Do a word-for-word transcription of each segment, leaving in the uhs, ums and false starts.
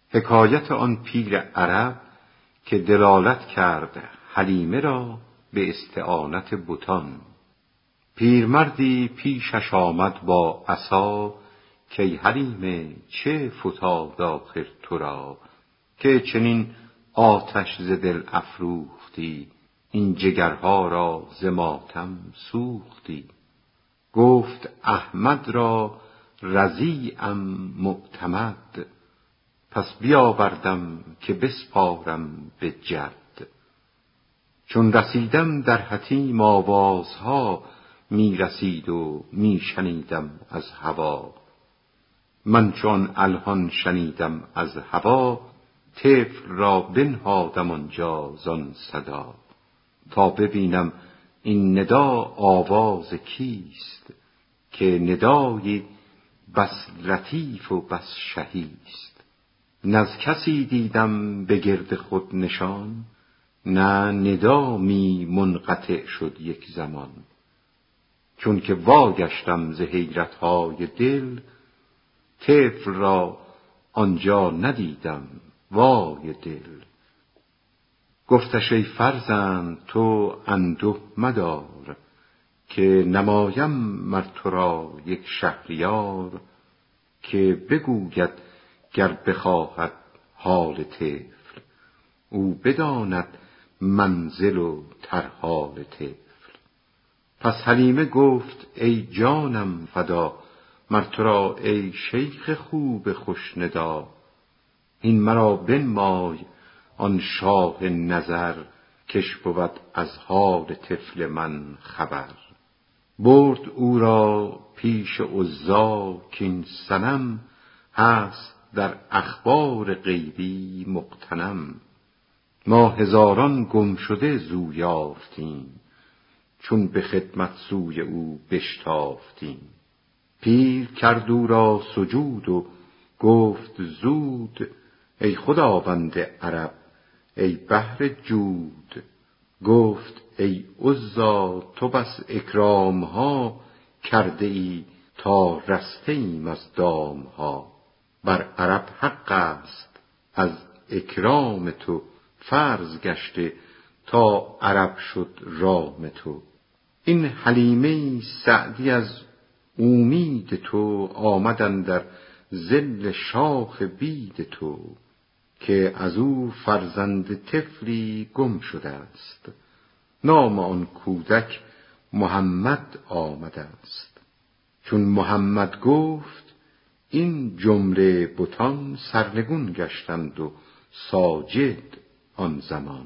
حکایت آن پیر عرب که دلالت کرد حلیمه را به استعانت بتان. پیرمردی پیشش آمد با عصا که ای حلیمه چه فتاد آخر تو را، که چنین آتش ز دل افروختی، این جگرها را ز ماتم سوختی. گفت احمد را رضیعم معتمد، پس بیاوردم که بسپارم به جد. چون رسیدم در حطیم آوازها می رسید و می شنیدم از هوا. من چون الحان شنیدم از هوا، طفل را بنهادم آنجا زان صدا. تا ببینم این ندا آواز کیست، که ندایی بس لطیف و بس شهیست. نز کسی دیدم به گرد خود نشان، نه ندا می منقطع شد یک زمان. چون که واگشتم ز حیرتهای دل، طفل را آنجا ندیدم وای دل. گفتش ای فرزند تو انده مدار، که نمایم مر تو را یک شهریار، که بگوید گر بخواهد حال طفل، او بداند منزل و ترحال طفل. پس حلیمه گفت ای جانم فدا، مر تو را ای شیخ خوب خوش ندا. این مرا بنمای آن شاه نظر، کش بود از حال طفل من خبر. برد او را پیش عزا کین صنم، هست در اخبار غیبی مغتنم. ما هزاران گم شده زو یافتیم، چون به خدمت سوی او بشتافتیم. پیر کرد او را سجود و گفت زود، ای خداوند عرب ای بحر جود. گفت ای عزا تو بس اکرام ها کرده ای، تا رسته ایم از دام ها. بر عرب حق است از اکرام تو، فرض گشته تا عرب شد رام تو. این حلیمه سعدی از امید تو، آمدن در ظل شاخ بید تو. که از او فرزند طفلی گم شده است، نام آن کودک محمد آمده است. چون محمد گفت این جمله بتان، سرنگون گشتند و ساجد آن زمان.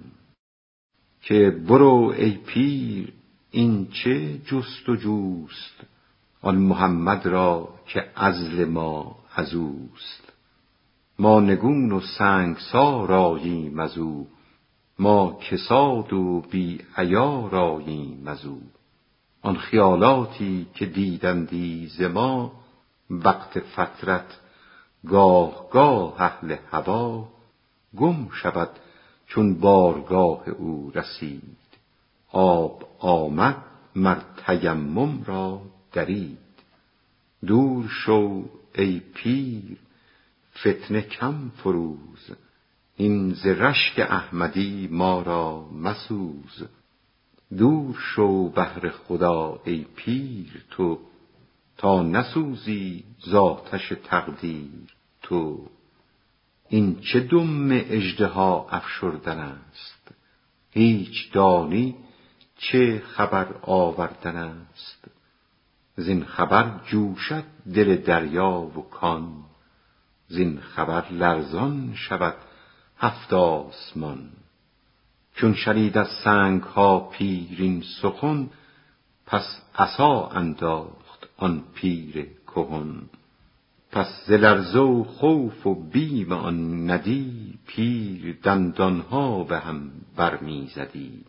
که برو ای پیر این چه جست و جوست، آن محمد را که عزل ما از اوست. ما نگون و سنگسار آییم از او، ما کساد و بی عیار آییم از او. آن خیالاتی که دیدندی ز ما، وقت فترت گاه گاه اهل هوا. گم شود چون بارگاه او رسید، آب آمد مر تیمم را درید. دور شو ای پیر فتنه کم فروز، این ز رشک احمدی ما را مسوز. دور شو بهر خدا ای پیر تو، تا نسوزی ز آتش تقدیر تو. این چه دم اژدها افشردن است، هیچ دانی چه خبر آوردن است. زین خبر جوشد دل دریا و کان، زین خبر لرزان شود هفت آسمان. چون شنید از سنگ ها پیر این سخن، پس عصا انداخت آن پیر کهن. پس ز لرزه و خوف و بیم آن ندی، پیر دندان ها به هم برمی زدی.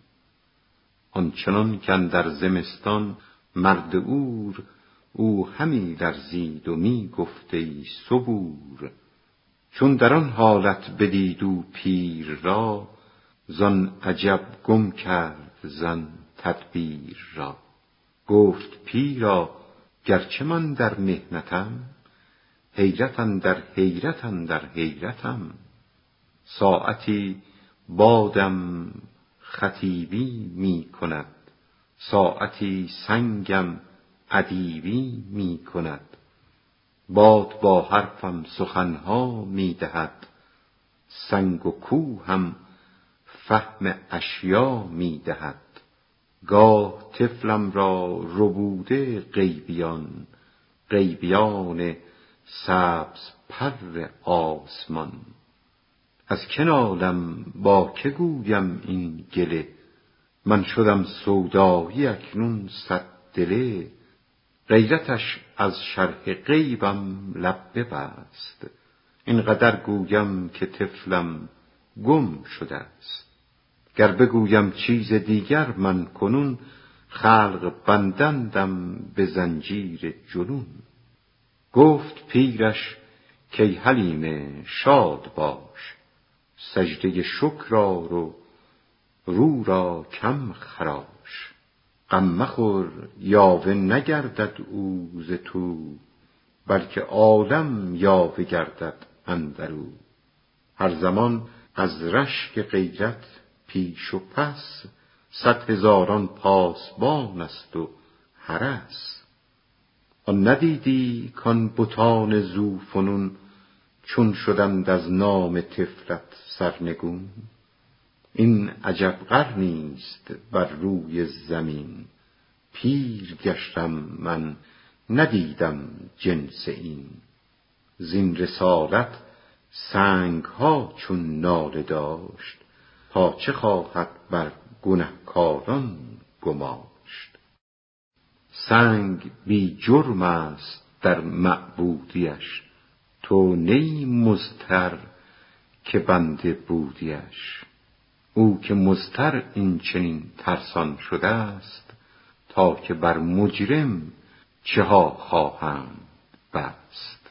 آنچنان کاندر زمستان مرد عور، او همی لرزید و می گفت ای صبور. چون در آن حالت بدید او پیر را، زان عجب گم کرد زن تدبیر را. گفت پیرا گرچه من در محنتم، حیرت اندر حیرت اندر حیرتم. ساعتی بادم خطیبی می کند، ساعتی سنگم ادیبی می کند. باد با حرفم سخنها می دهد، سنگ و کوهم فهم اشیا می دهد. گاه طفلم را ربوده غیبیان، غیبیان سبز پر آسمان. از که نالم با که گویم این گله، من شدم سودایی اکنون صد دله. غیرتش از شرح غیبم لب ببست، اینقدر گویم که طفلم گم شده است. گر بگویم چیز دیگر من کنون، خلق بندندم به زنجیر جنون. گفت پیرش که حلیمه شاد باش، سجده شکر آر و رو را کم خراش. غم مخور یاوه نگردد او ز تو، بلکه عالم یاوه گردد اندرو. هر زمان از رشک غیرت پیش و پس، صد هزاران پاسبان است و حرس. آن ندیدی کان بتان ذوفنون، چون شدند از نام طفلت سرنگون. این عجب قرنیست بر روی زمین، پیر گشتم من ندیدم جنس این. زین رسالت سنگ ها چون ناله داشت، تا چه خواهد بر گنهکاران گماشت. سنگ بی جرم است در معبودیش، تو نی مضطر که بنده بودیش. او که مضطر این چنین ترسان شده است، تا که بر مجرم چه ها خواهند بست.